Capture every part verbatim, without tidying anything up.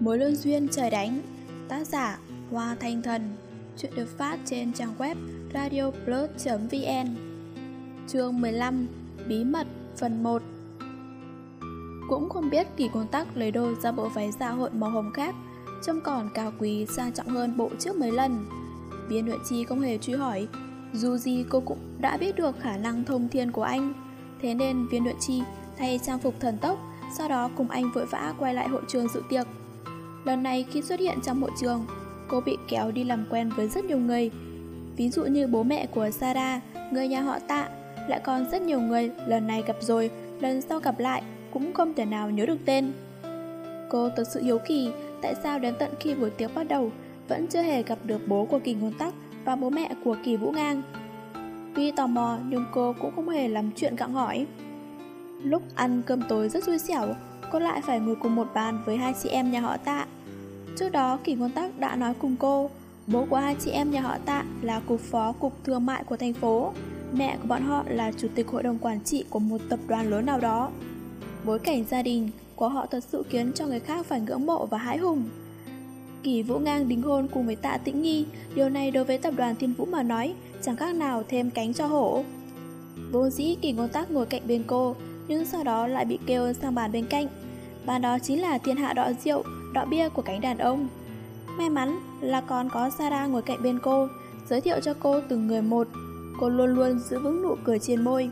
Mối lương duyên trời đánh. Tác giả Hoa Thanh Thần. Chuyện được phát trên trang web radioplus chấm vn. Chương mười lăm. Bí mật phần một. Cũng không biết Kỳ Ngôn Tắc lấy đâu ra bộ váy dạ hội màu hồng khác, trông còn cao quý sang trọng hơn bộ trước mấy lần. Viên Huệ Chi không hề truy hỏi, dù gì cô cũng đã biết được khả năng thông thiên của anh. Thế nên Viên Huệ Chi thay trang phục thần tốc, sau đó cùng anh vội vã quay lại hội trường dự tiệc. Lần này khi xuất hiện trong hội trường, cô bị kéo đi làm quen với rất nhiều người, ví dụ như bố mẹ của Sarah, người nhà họ Tạ, lại còn rất nhiều người lần này gặp rồi, lần sau gặp lại cũng không thể nào nhớ được tên. Cô thực sự hiếu kỳ tại sao đến tận khi buổi tiệc bắt đầu vẫn chưa hề gặp được bố của Kỳ Ngôn Tắc và bố mẹ của Kỳ Vũ Ngang. Tuy tò mò nhưng cô cũng không hề làm chuyện gặng hỏi. Lúc ăn cơm tối rất xui xẻo, cô lại phải ngồi cùng một bàn với hai chị em nhà họ Tạ. Trước đó Kỳ Ngôn Tắc đã nói cùng cô, bố của hai chị em nhà họ Tạ là cục phó cục thương mại của thành phố, mẹ của bọn họ là chủ tịch hội đồng quản trị của một tập đoàn lớn nào đó. Bối cảnh gia đình của họ thật sự khiến cho người khác phải ngưỡng mộ và hãi hùng. Kỳ Vũ Ngang đính hôn cùng với Tạ Tĩnh Nghi, điều này đối với tập đoàn Thiên Vũ mà nói chẳng khác nào thêm cánh cho hổ. Vốn dĩ Kỳ Ngôn Tắc ngồi cạnh bên cô, nhưng sau đó lại bị kêu sang bàn bên cạnh. Bàn đó chính là thiên hạ đọ rượu, đọ bia của cánh đàn ông. May mắn là còn có Sarah ngồi cạnh bên cô, giới thiệu cho cô từng người một. Cô luôn luôn giữ vững nụ cười trên môi.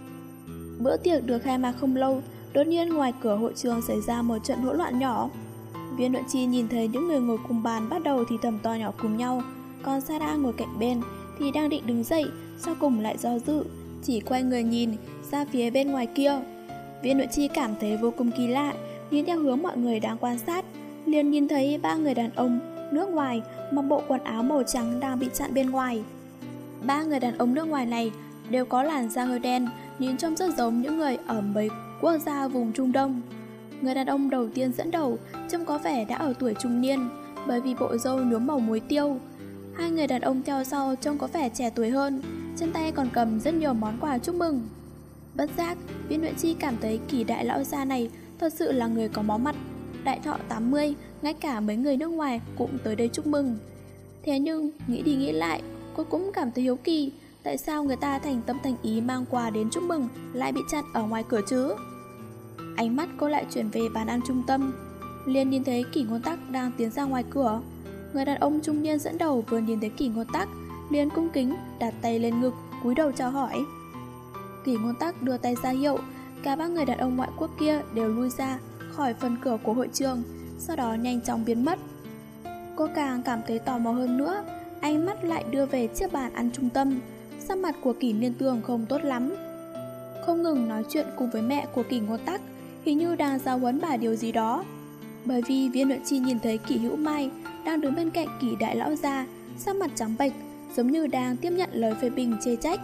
Bữa tiệc được khai mạc không lâu, đột nhiên ngoài cửa hội trường xảy ra một trận hỗn loạn nhỏ. Viên Huệ Chi nhìn thấy những người ngồi cùng bàn bắt đầu thì thầm to nhỏ cùng nhau, còn Sarah ngồi cạnh bên thì đang định đứng dậy, sau cùng lại do dự, chỉ quay người nhìn ra phía bên ngoài kia. Viên Huệ Chi cảm thấy vô cùng kỳ lạ, nhìn theo hướng mọi người đang quan sát, liền nhìn thấy ba người đàn ông nước ngoài mặc bộ quần áo màu trắng đang bị chặn bên ngoài. Ba người đàn ông nước ngoài này đều có làn da hơi đen, nhìn trông rất giống những người ở mấy quốc gia vùng Trung Đông. Người đàn ông đầu tiên dẫn đầu trông có vẻ đã ở tuổi trung niên, bởi vì bộ râu nhuốm màu muối tiêu. Hai người đàn ông theo sau trông có vẻ trẻ tuổi hơn, trên tay còn cầm rất nhiều món quà chúc mừng. Bất giác, Viên Huệ Chi cảm thấy Kỳ đại lão gia này thật sự là người có máu mặt. Đại thọ tám mươi, ngay cả mấy người nước ngoài cũng tới đây chúc mừng. Thế nhưng, nghĩ đi nghĩ lại, cô cũng cảm thấy hiếu kỳ, tại sao người ta thành tâm thành ý mang quà đến chúc mừng lại bị chặn ở ngoài cửa chứ? Ánh mắt cô lại chuyển về bàn ăn trung tâm, liền nhìn thấy Kỳ Ngôn Tắc đang tiến ra ngoài cửa. Người đàn ông trung niên dẫn đầu vừa nhìn thấy Kỳ Ngôn Tắc, liền cung kính đặt tay lên ngực, cúi đầu chào hỏi. Kỳ Ngôn Tắc đưa tay ra hiệu, cả ba người đàn ông ngoại quốc kia đều lui ra khỏi phần cửa của hội trường, sau đó nhanh chóng biến mất. Cô càng cảm thấy tò mò hơn nữa, ánh mắt lại đưa về chiếc bàn ăn trung tâm. Sắc mặt của Kỳ Liên Tường không tốt lắm, không ngừng nói chuyện cùng với mẹ của Kỳ Ngôn Tắc, hình như đang giáo huấn bà điều gì đó. Bởi vì Viên Huệ Chi nhìn thấy Kỳ Hữu Mai đang đứng bên cạnh Kỳ đại lão gia, sắc mặt trắng bệch, giống như đang tiếp nhận lời phê bình chê trách.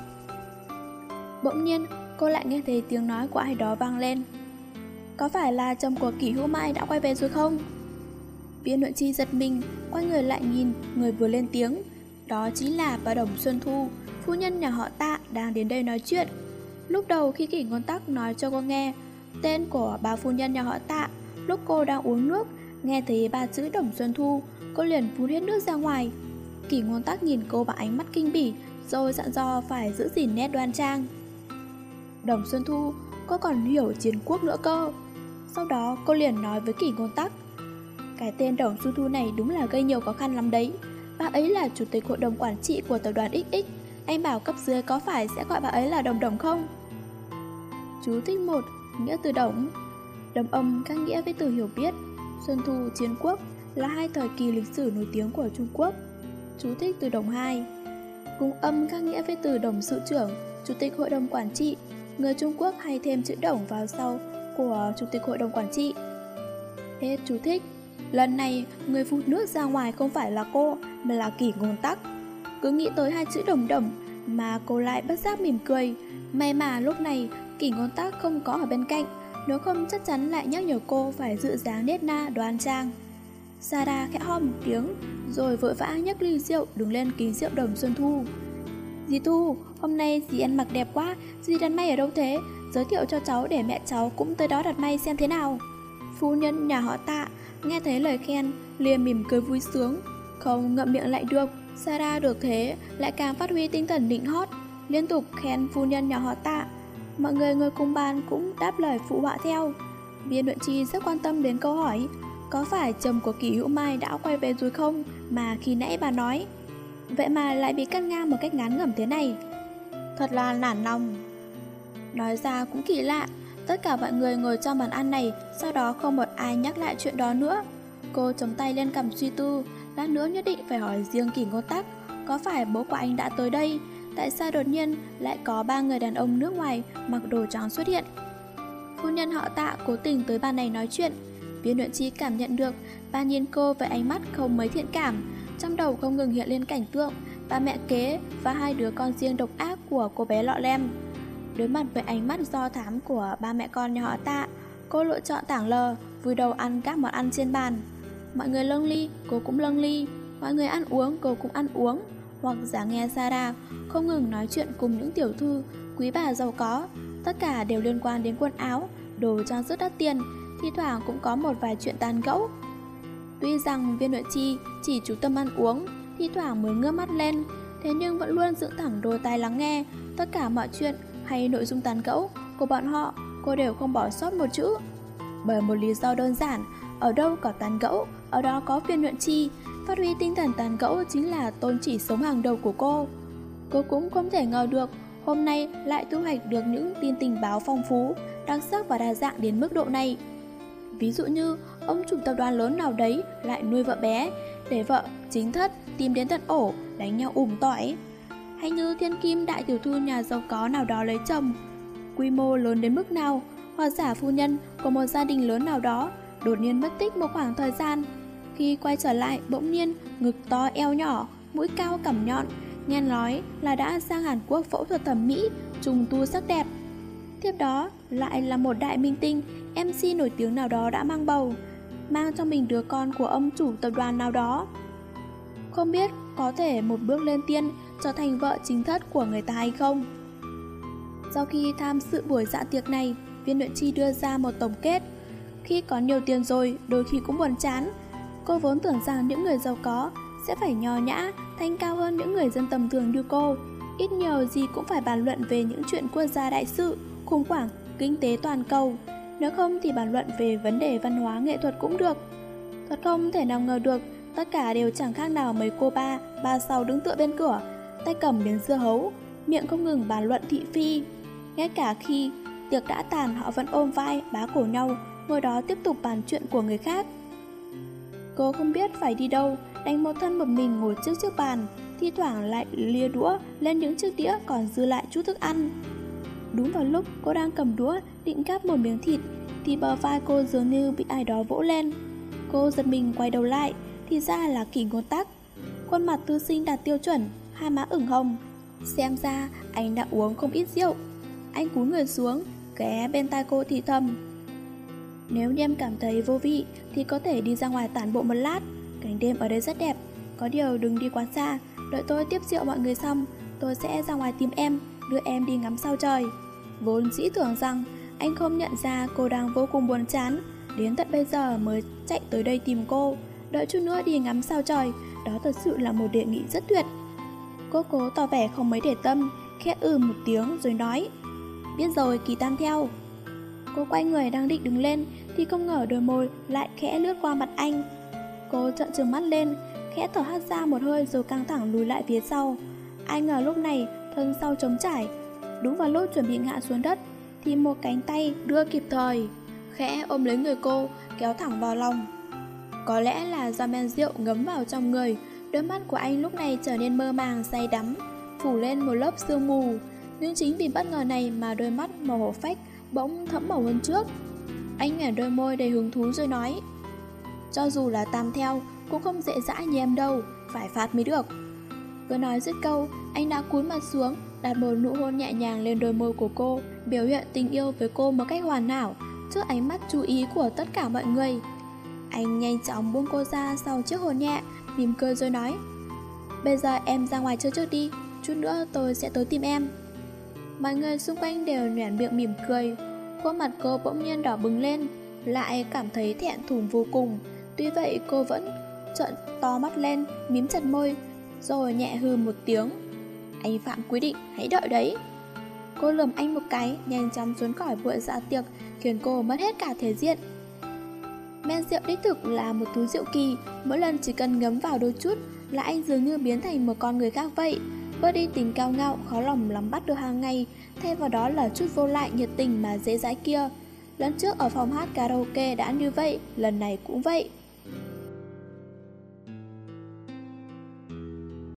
Bỗng nhiên, cô lại nghe thấy tiếng nói của ai đó vang lên. Có phải là chồng của Kỳ Hữu Mai đã quay về rồi không? Viên Huệ Chi giật mình, quay người lại nhìn người vừa lên tiếng. Đó chính là bà Đồng Xuân Thu, phu nhân nhà họ Tạ đang đến đây nói chuyện. Lúc đầu khi Kỳ Ngôn Tắc nói cho cô nghe tên của bà phu nhân nhà họ Tạ, lúc cô đang uống nước, nghe thấy ba chữ Đồng Xuân Thu, cô liền phun hết nước ra ngoài. Kỳ Ngôn Tắc nhìn cô bằng ánh mắt kinh bỉ, rồi dặn dò phải giữ gìn nét đoan trang. Đồng Xuân Thu, cô còn hiểu chiến quốc nữa cơ. Sau đó cô liền nói với Kỳ Ngôn Tắc, cái tên Đồng Xuân Thu này đúng là gây nhiều khó khăn lắm đấy. Bà ấy là chủ tịch hội đồng quản trị của tập đoàn ích ích, anh bảo cấp dưới có phải sẽ gọi bà ấy là Đồng Đồng không? Chú thích một, nghĩa từ Đồng. Đồng âm các nghĩa với từ hiểu biết. Xuân Thu, chiến quốc là hai thời kỳ lịch sử nổi tiếng của Trung Quốc. Chú thích từ Đồng hai. Cùng âm các nghĩa với từ Đồng sự trưởng, chủ tịch hội đồng quản trị. Người Trung Quốc hay thêm chữ Đồng vào sau của chủ tịch hội đồng quản trị. Hết chú thích. Lần này người phụt nước ra ngoài không phải là cô, mà là Kỳ Ngôn Tắc. Cứ nghĩ tới hai chữ Đồng Đồng mà cô lại bất giác mỉm cười. May mà lúc này Kỳ Ngôn Tắc không có ở bên cạnh, nếu không chắc chắn lại nhắc nhở cô phải giữ dáng nết na đoan trang. Sarah khẽ ho một tiếng, rồi vội vã nhấc ly rượu đứng lên kính rượu Đồng Xuân Thu. Dì Thu, hôm nay dì ăn mặc đẹp quá, dì đặt may ở đâu thế? Giới thiệu cho cháu để mẹ cháu cũng tới đó đặt may xem thế nào. Phu nhân nhà họ Tạ nghe thấy lời khen liền mỉm cười vui sướng, không ngậm miệng lại được. Sarah được thế lại càng phát huy tinh thần nịnh hót, liên tục khen phu nhân nhà họ Tạ. Mọi người ngồi cùng bàn cũng đáp lời phụ họa theo. Viên Luyện Chi rất quan tâm đến câu hỏi có phải chồng của Kỷ Hữu Mai đã quay về rồi không mà khi nãy bà nói. Vậy mà lại bị cắt ngang một cách ngán ngẩm thế này, thật là nản lòng. Nói ra cũng kỳ lạ, tất cả mọi người ngồi trong bàn ăn này, sau đó không một ai nhắc lại chuyện đó nữa. Cô chống tay lên cằm suy tư, lát nữa nhất định phải hỏi riêng Kỷ Ngôn Tắc, có phải bố của anh đã tới đây? Tại sao đột nhiên lại có ba người đàn ông nước ngoài mặc đồ trắng xuất hiện? Phu nhân họ Tạ cố tình tới bàn này nói chuyện. Viên Luyện Chi cảm nhận được bà nhìn cô với ánh mắt không mấy thiện cảm, trong đầu không ngừng hiện lên cảnh tượng ba mẹ kế và hai đứa con riêng độc ác của cô bé Lọ Lem. Đối mặt với ánh mắt do thám của ba mẹ con nhà họ Tạ, cô lựa chọn tảng lờ, vùi đầu ăn các món ăn trên bàn. Mọi người lâng ly, cô cũng lâng ly. Mọi người ăn uống, cô cũng ăn uống. Hoặc giả nghe Sarah không ngừng nói chuyện cùng những tiểu thư, quý bà giàu có. Tất cả đều liên quan đến quần áo, đồ trang sức đắt tiền. Thi thoảng cũng có một vài chuyện tán gẫu. Tuy rằng Viên Luyện Chi chỉ chú tâm ăn uống, thi thoảng mới ngước mắt lên, thế nhưng vẫn luôn giữ thẳng đôi tai lắng nghe. Tất cả mọi chuyện hay nội dung tán gẫu của bọn họ, cô đều không bỏ sót một chữ. Bởi một lý do đơn giản, ở đâu có tán gẫu, ở đó có Viên Luyện Chi. Phát huy tinh thần tán gẫu chính là tôn chỉ sống hàng đầu của cô. Cô cũng không thể ngờ được hôm nay lại thu hoạch được những tin tình báo phong phú, đặc sắc và đa dạng đến mức độ này. Ví dụ như ông chủ tập đoàn lớn nào đấy lại nuôi vợ bé, để vợ chính thất tìm đến tận ổ đánh nhau ùm tỏi. Hay như thiên kim đại tiểu thư nhà giàu có nào đó lấy chồng, quy mô lớn đến mức nào, hoặc giả phu nhân của một gia đình lớn nào đó đột nhiên mất tích một khoảng thời gian, khi quay trở lại bỗng nhiên ngực to eo nhỏ, mũi cao cằm nhọn, nghe nói là đã sang Hàn Quốc phẫu thuật thẩm mỹ, trùng tu sắc đẹp. Tiếp đó lại là một đại minh tinh, em xê nổi tiếng nào đó đã mang bầu, mang cho mình đứa con của ông chủ tập đoàn nào đó. Không biết có thể một bước lên tiên trở thành vợ chính thất của người ta hay không. Sau khi tham dự buổi dạ tiệc này, Viên Luyện Chi đưa ra một tổng kết. Khi có nhiều tiền rồi, đôi khi cũng buồn chán. Cô vốn tưởng rằng những người giàu có sẽ phải nho nhã, thanh cao hơn những người dân tầm thường như cô. Ít nhiều gì cũng phải bàn luận về những chuyện quốc gia đại sự, khủng hoảng, kinh tế toàn cầu. Nếu không thì bàn luận về vấn đề văn hóa nghệ thuật cũng được. Thật không thể nào ngờ được, tất cả đều chẳng khác nào mấy cô ba, ba sau đứng tựa bên cửa, tay cầm miếng dưa hấu, miệng không ngừng bàn luận thị phi. Ngay cả khi tiệc đã tàn, họ vẫn ôm vai, bá cổ nhau, ngồi đó tiếp tục bàn chuyện của người khác. Cô không biết phải đi đâu, đành một thân một mình ngồi trước chiếc bàn, thi thoảng lại lia đũa lên những chiếc đĩa còn dư lại chút thức ăn. Đúng vào lúc cô đang cầm đũa định gắp một miếng thịt, thì bờ vai cô dường như bị ai đó vỗ lên. Cô giật mình quay đầu lại, thì ra là Kỷ Ngôn Tắc. Khuôn mặt thư sinh đạt tiêu chuẩn, hai má ửng hồng. Xem ra anh đã uống không ít rượu. Anh cúi người xuống, ghé bên tai cô thì thầm: nếu như em cảm thấy vô vị thì có thể đi ra ngoài tản bộ một lát. Cảnh đêm ở đây rất đẹp, có điều đừng đi quá xa. Đợi tôi tiếp rượu mọi người xong, tôi sẽ ra ngoài tìm em, đưa em đi ngắm sao trời. Vốn dĩ tưởng rằng anh không nhận ra cô đang vô cùng buồn chán, đến tận bây giờ mới chạy tới đây tìm cô, đợi chút nữa đi ngắm sao trời. Đó thật sự là một đề nghị rất tuyệt. Cô cố tỏ vẻ không mấy để tâm, khẽ ừ một tiếng rồi nói: biết rồi, Kỳ Tam theo. Cô quay người đang định đứng lên thì không ngờ đôi môi lại khẽ lướt qua mặt anh. Cô trợn trừng mắt lên, khẽ thở hắt ra một hơi rồi căng thẳng lùi lại phía sau. Ai ngờ lúc này thân sau trống trải, đúng vào lúc chuẩn bị ngã xuống đất thì một cánh tay đưa kịp thời, khẽ ôm lấy người cô, kéo thẳng vào lòng. Có lẽ là do men rượu ngấm vào trong người, đôi mắt của anh lúc này trở nên mơ màng say đắm, phủ lên một lớp sương mù. Nhưng chính vì bất ngờ này mà đôi mắt màu hổ phách bỗng thẫm màu hơn trước. Anh nhoẻn đôi môi đầy hứng thú rồi nói: cho dù là Tam theo cũng không dễ dãi như em đâu, phải phạt mới được. Vừa nói dứt câu, anh đã cúi mặt xuống, đặt một nụ hôn nhẹ nhàng lên đôi môi của cô, biểu hiện tình yêu với cô một cách hoàn hảo trước ánh mắt chú ý của tất cả mọi người. Anh nhanh chóng buông cô ra sau chiếc hôn nhẹ, mỉm cười rồi nói: bây giờ em ra ngoài chơi trước đi, chút nữa tôi sẽ tới tìm em. Mọi người xung quanh đều nhoẻn miệng mỉm cười. Khuôn mặt cô bỗng nhiên đỏ bừng lên, lại cảm thấy thẹn thùng vô cùng. Tuy vậy cô vẫn trợn to mắt lên, mím chặt môi, rồi nhẹ hừ một tiếng. Anh Phạm quy định, hãy đợi đấy. Cô lườm anh một cái, nhanh chóng trốn khỏi buổi dạ tiệc, khiến cô mất hết cả thể diện. Men rượu đích thực là một thứ rượu kỳ, mỗi lần chỉ cần ngấm vào đôi chút là anh dường như biến thành một con người khác vậy. Bớt đi tình cao ngạo, khó lòng lắm bắt được hàng ngày, thay vào đó là chút vô lại nhiệt tình mà dễ dãi kia. Lần trước ở phòng hát karaoke đã như vậy, lần này cũng vậy.